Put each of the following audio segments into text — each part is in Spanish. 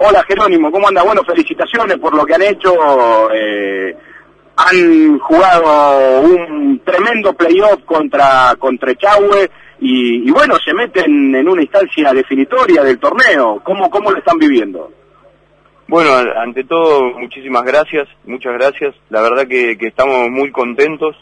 Hola Jerónimo, ¿cómo anda? Bueno, felicitaciones por lo que han hecho. Han jugado un tremendo playoff contra Echagüe y bueno, se meten en una instancia definitoria del torneo. ¿Cómo lo están viviendo? Bueno, ante todo, muchísimas gracias, muchas gracias. La verdad que estamos muy contentos.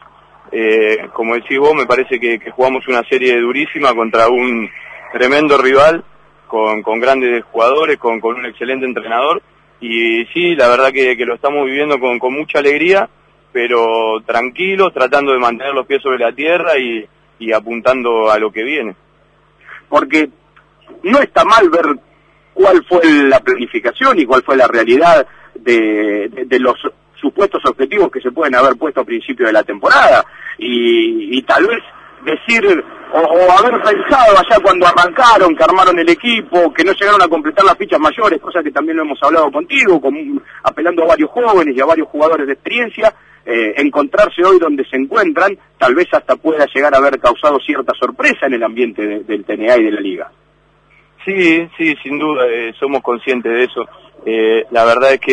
Como decís vos, me parece que jugamos una serie durísima contra un tremendo rival, con grandes jugadores, con un excelente entrenador. Y sí, la verdad que lo estamos viviendo con mucha alegría, pero tranquilos, tratando de mantener los pies sobre la tierra y apuntando a lo que viene. Porque no está mal ver cuál fue la planificación y cuál fue la realidad de los supuestos objetivos que se pueden haber puesto a principio de la temporada y tal vez decir o haber pensado allá cuando arrancaron, que armaron el equipo, que no llegaron a completar las fichas mayores, cosa que también lo hemos hablado contigo, apelando a varios jóvenes y a varios jugadores de experiencia, encontrarse hoy donde se encuentran, tal vez hasta pueda llegar a haber causado cierta sorpresa en el ambiente del TNA y de la liga. Sí, sin duda, somos conscientes de eso. La verdad es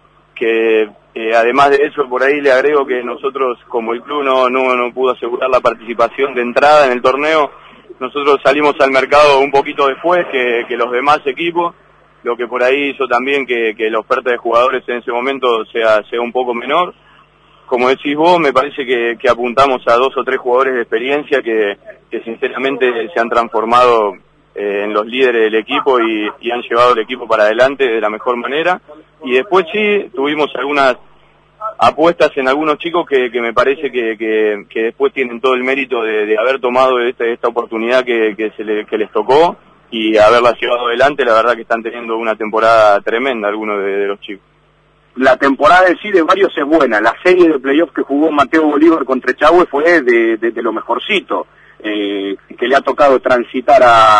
que además de eso, por ahí le agrego que nosotros, como el club no pudo asegurar la participación de entrada en el torneo, nosotros salimos al mercado un poquito después que los demás equipos, lo que por ahí hizo también que la oferta de jugadores en ese momento sea un poco menor. Como decís vos, me parece que apuntamos a 2 o 3 jugadores de experiencia que sinceramente se han transformado en los líderes del equipo y han llevado el equipo para adelante de la mejor manera. Y después sí, tuvimos algunas apuestas en algunos chicos que me parece que después tienen todo el mérito de haber tomado esta oportunidad que les tocó y haberla llevado adelante. La verdad que están teniendo una temporada tremenda algunos de los chicos. La temporada en sí de varios es buena. La serie de playoffs que jugó Mateo Bolívar contra Echagüe fue de lo mejorcito que le ha tocado transitar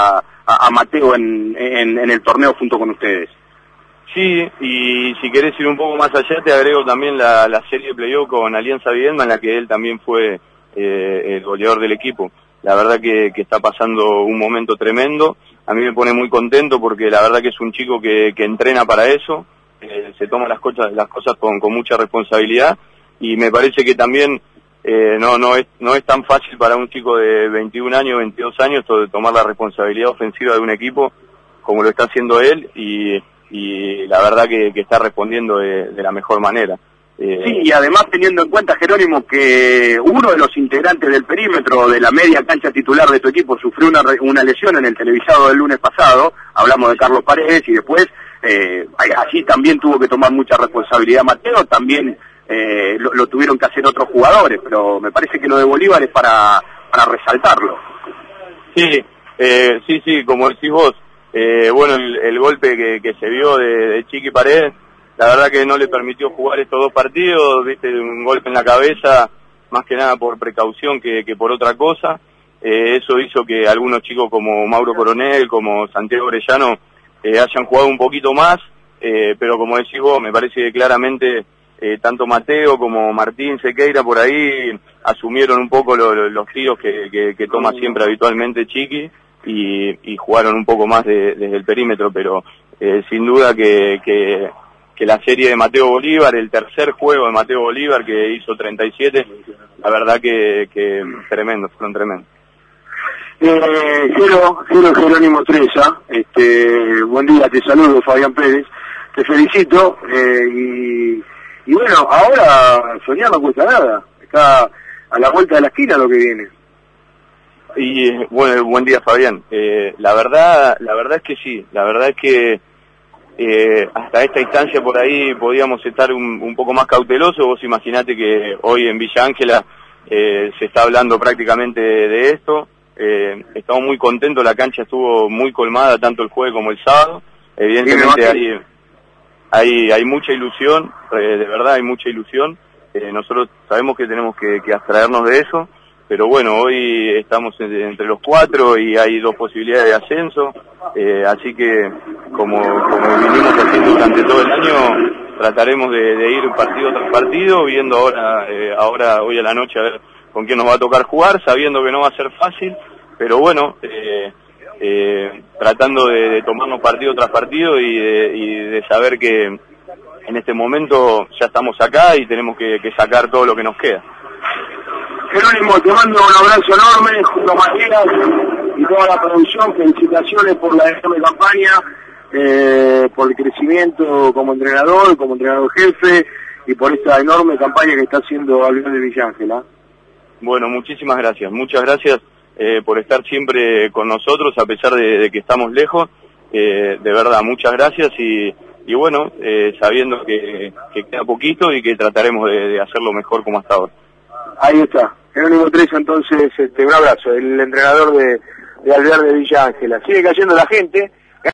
a Mateo en el torneo junto con ustedes. Sí, y si querés ir un poco más allá, te agrego también la serie de playoff con Alianza Viedma, en la que él también fue el goleador del equipo. La verdad que está pasando un momento tremendo. A mí me pone muy contento porque la verdad que es un chico que entrena para eso, se toma las cosas con mucha responsabilidad, y me parece que también no es tan fácil para un chico de 21 años, 22 años, tomar la responsabilidad ofensiva de un equipo como lo está haciendo él, y la verdad que está respondiendo de la mejor manera. Sí, y además teniendo en cuenta, Jerónimo, que uno de los integrantes del perímetro de la media cancha titular de tu equipo sufrió una lesión en el televisado del lunes pasado, hablamos de Carlos Paredes, y después allí también tuvo que tomar mucha responsabilidad Mateo, también lo tuvieron que hacer otros jugadores, pero me parece que lo de Bolívar es para resaltarlo. Sí, como decís vos, bueno, el golpe que se vio de Chiqui Paredes, la verdad que no le permitió jugar estos 2 partidos, viste, un golpe en la cabeza, más que nada por precaución que por otra cosa. Eso hizo que algunos chicos como Mauro Coronel, como Santiago Orellano, hayan jugado un poquito más, pero como decís vos, me parece que claramente tanto Mateo como Martín Sequeira por ahí asumieron un poco los tiros que toma siempre habitualmente Chiqui, y jugaron un poco más desde el perímetro, pero sin duda que la serie de Mateo Bolívar, el tercer juego de Mateo Bolívar, que hizo 37, la verdad que fueron tremendos. Jerónimo Treza, buen día, te saludo, Fabián Pérez, te felicito, y bueno, ahora soñar no cuesta nada, está a la vuelta de la esquina lo que viene. Y bueno, buen día, Fabián. La verdad es que sí, la verdad es que hasta esta instancia por ahí podíamos estar un poco más cautelosos. Vos imaginate que hoy en Villa Ángela se está hablando prácticamente de esto. Estamos muy contentos, la cancha estuvo muy colmada tanto el jueves como el sábado. Evidentemente hay mucha ilusión, de verdad hay mucha ilusión. Nosotros sabemos que tenemos que abstraernos de eso, pero bueno, hoy estamos entre los 4 y hay 2 posibilidades de ascenso, así que como vinimos haciendo durante todo el año, trataremos de ir partido tras partido, viendo ahora hoy a la noche a ver con quién nos va a tocar jugar, sabiendo que no va a ser fácil, pero bueno, tratando de tomarnos partido tras partido y de saber que en este momento ya estamos acá y tenemos que sacar todo lo que nos queda. Jerónimo, te mando un abrazo enorme junto a Matías y toda la producción. Felicitaciones por la enorme campaña, por el crecimiento como entrenador jefe y por esta enorme campaña que está haciendo Alvear de Villa Ángela. Bueno, muchísimas gracias. Muchas gracias por estar siempre con nosotros a pesar de que estamos lejos. De verdad, muchas gracias y bueno, sabiendo que queda poquito y que trataremos de hacerlo mejor como hasta ahora. Ahí está, Jerónimo Treza, entonces un abrazo, el entrenador de Alvear de Villa Ángela. Sigue cayendo la gente.